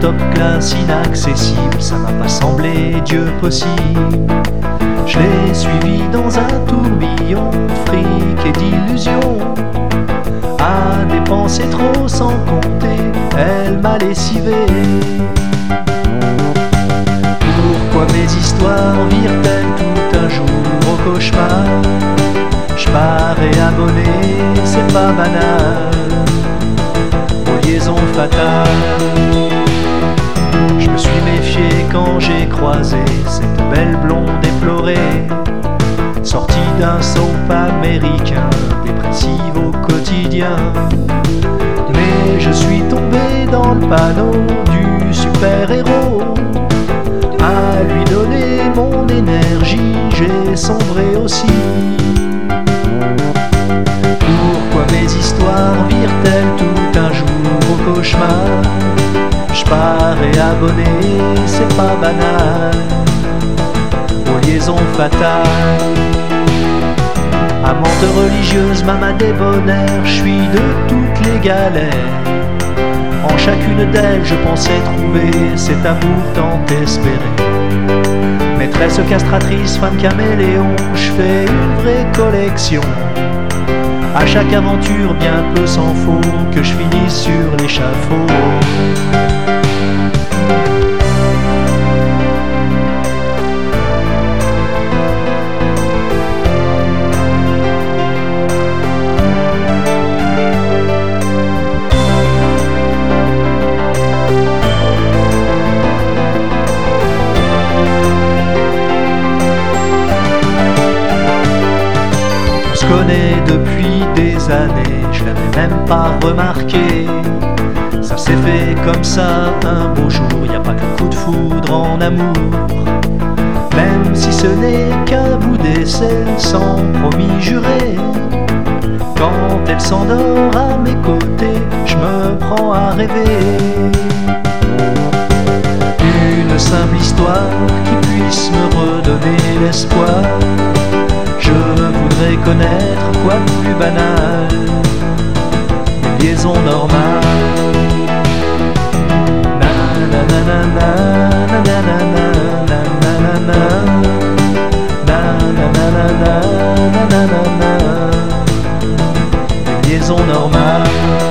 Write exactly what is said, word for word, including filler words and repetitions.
top class inaccessible, ça m'a pas semblé Dieu possible. Je l'ai suivi dans un tourbillon de fric et d'illusions, à dépenser trop sans compter, elle m'a lessivé. Pourquoi mes histoires virent-elles tout un jour au cauchemar? Je parais abonné, c'est pas banal, aux liaisons fatales. Je me suis méfié quand j'ai croisé cette belle blonde éplorée, sortie d'un soap américain, dépressive au quotidien. Mais je suis tombé dans le panneau du super-héros, à lui donner mon énergie, j'ai sombré aussi. Pourquoi mes histoires virent-elles tout un jour au cauchemar? Je parais abonné, c'est pas banal, aux liaisons fatales. Amante religieuse, maman débonnaire, je suis de toutes les galères. En chacune d'elles, je pensais trouver cet amour tant espéré. Maîtresse castratrice, femme caméléon, je fais une vraie collection. À chaque aventure, bien peu s'en faut que je finisse sur l'échafaud. On se connaît depuis des années, je l'avais même pas remarqué. Ça s'est fait comme ça un beau jour, y a pas qu'un coup de foudre en amour. Même si ce n'est qu'un bout d'essai, sans promis juré. Quand elle s'endort à mes côtés, je me prends à rêver. Une simple histoire qui puisse me redonner l'espoir. Je voudrais connaître quoi de plus banal, une liaison normale. Na na na na na na na na na na na na na na, une liaison normale.